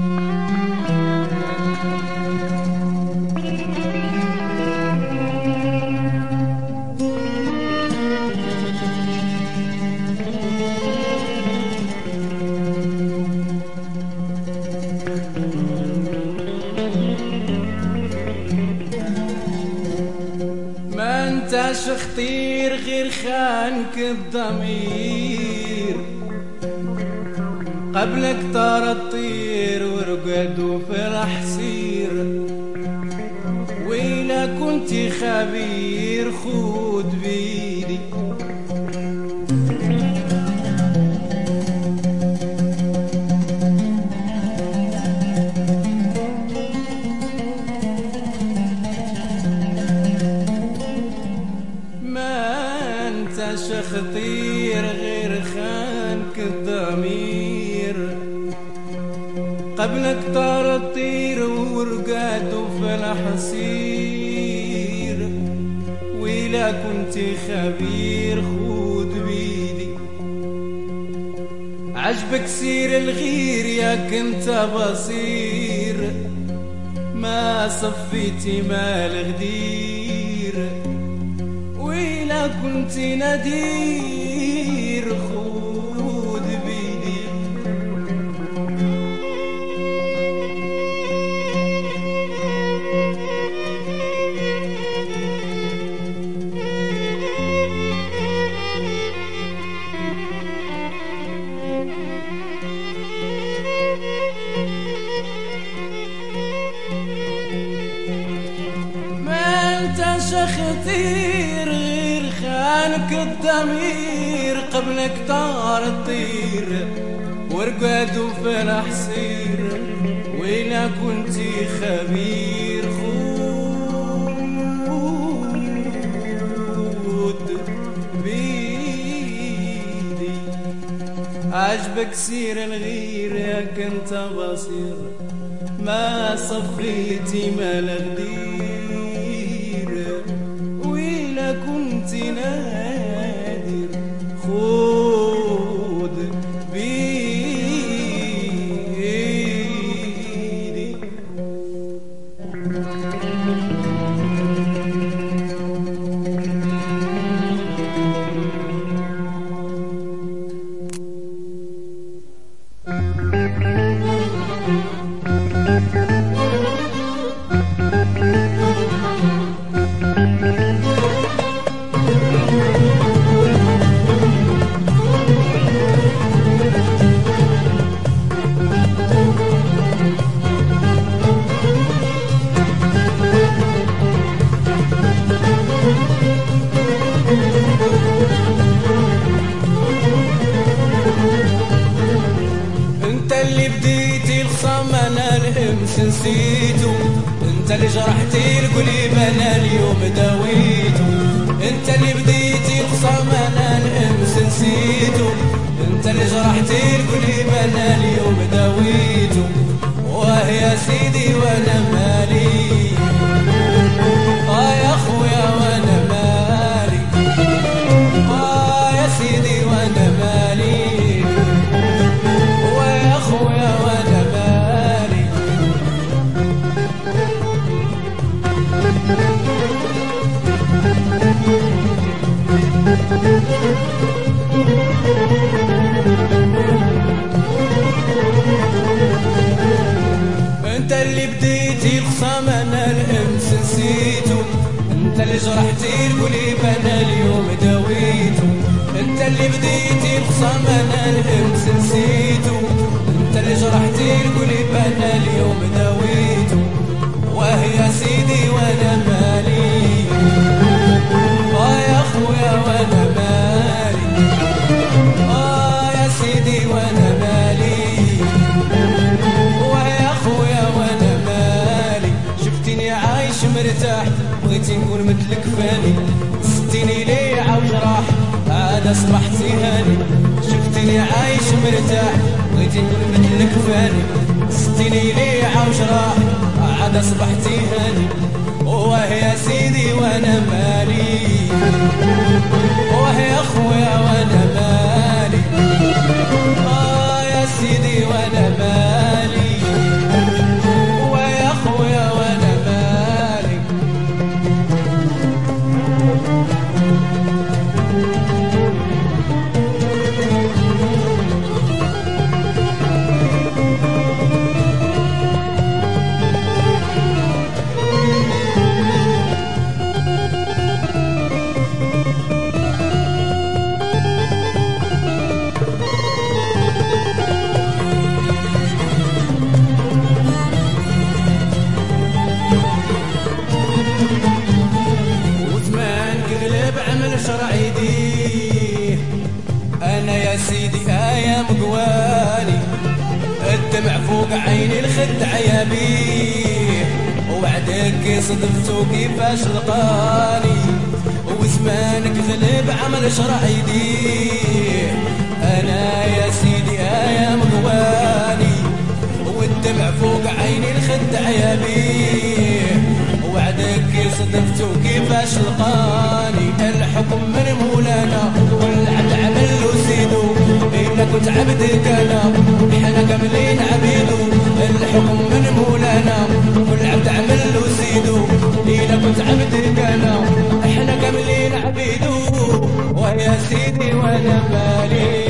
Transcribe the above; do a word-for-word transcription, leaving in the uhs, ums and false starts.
انتش خطير غير خانك الضمير، قبلك طار الطير ورقد وفرح سير، وإلا كنتي خبير خود بيدي خطير غير خانك الضمير، قبلك طار الطير ورقاد وفلح سير، وإلا كنتي خبير خود بيدي عجبك سير الغير يا كنت بصير، ما صفيتي مال غدير، وإلا كنت ندير خود بيدي ما انت شختير خانك الضمير، قبلك طار الطير ورقد وفرح سير، وإلا كنتي خبير خود بيدي عجبك سير الغير يا كنت بصير، ما صفيتي مال غدير، وإلا كنت نادر خود بيدي. انت اللي بديتي الخصام انا الامس نسيتو، انت اللي جرحتي القليب انا اليوم داويتو، انت اللي بديتي الخصام انا الامس نسيتو، انت اللي جرحتي القليب انا اليوم داويتو، واه يا سيدي وانا مالي، اه يا خويا وانا مالي، اه يا سيدي وانا مالي، ويا خويا وانا مالي. انت اللي بديتي الخصام انا الامس نسيتو، انت اللي جرحتي القليب انا اليوم داويتو، انت اللي بديتي الخصام انا الامس نسيتو، انت اللي جرحتي القليب انا اليوم داويتو، واه يا سيدي وانا مالي، اه يا خويا وانا مالي، اه يا سيدي وانا مالي، واه يا خويا وانا مالي. شفتيني عايش مرتاح بغيتي نكون مثلك فاني، ستيني ليه عاوج راح عاد اصبحتي هاني، شفتيني عايش مرتاح بغيتي نكون مثلك فاني، ستيني ليه عاوج راح عاد اصبحتي هاني، واه يا سيدي وانا مالي، واه يا خويا وانا مالي، اه يا سيدي وانا مالي. فوق عيني الخدع يا بيه، وعدك صدفتو كيفاش لقاني، وزمانك غلب عمل شرع يديه. انا يا سيدي ايام غواني، والدمع فوق عيني الخدع يا بيه، وعدك صدفتو كيفاش لقاني. الحكم من مولانا والعبد عمل له سيدو، إلا كنت عبدك انا احنا كاملين عبيدو. الحكم من مولانا والعبد عمل له سيدو، إلا كنت عبدك انا احنا كاملين عبيدو. ويا سيدي وانا بالي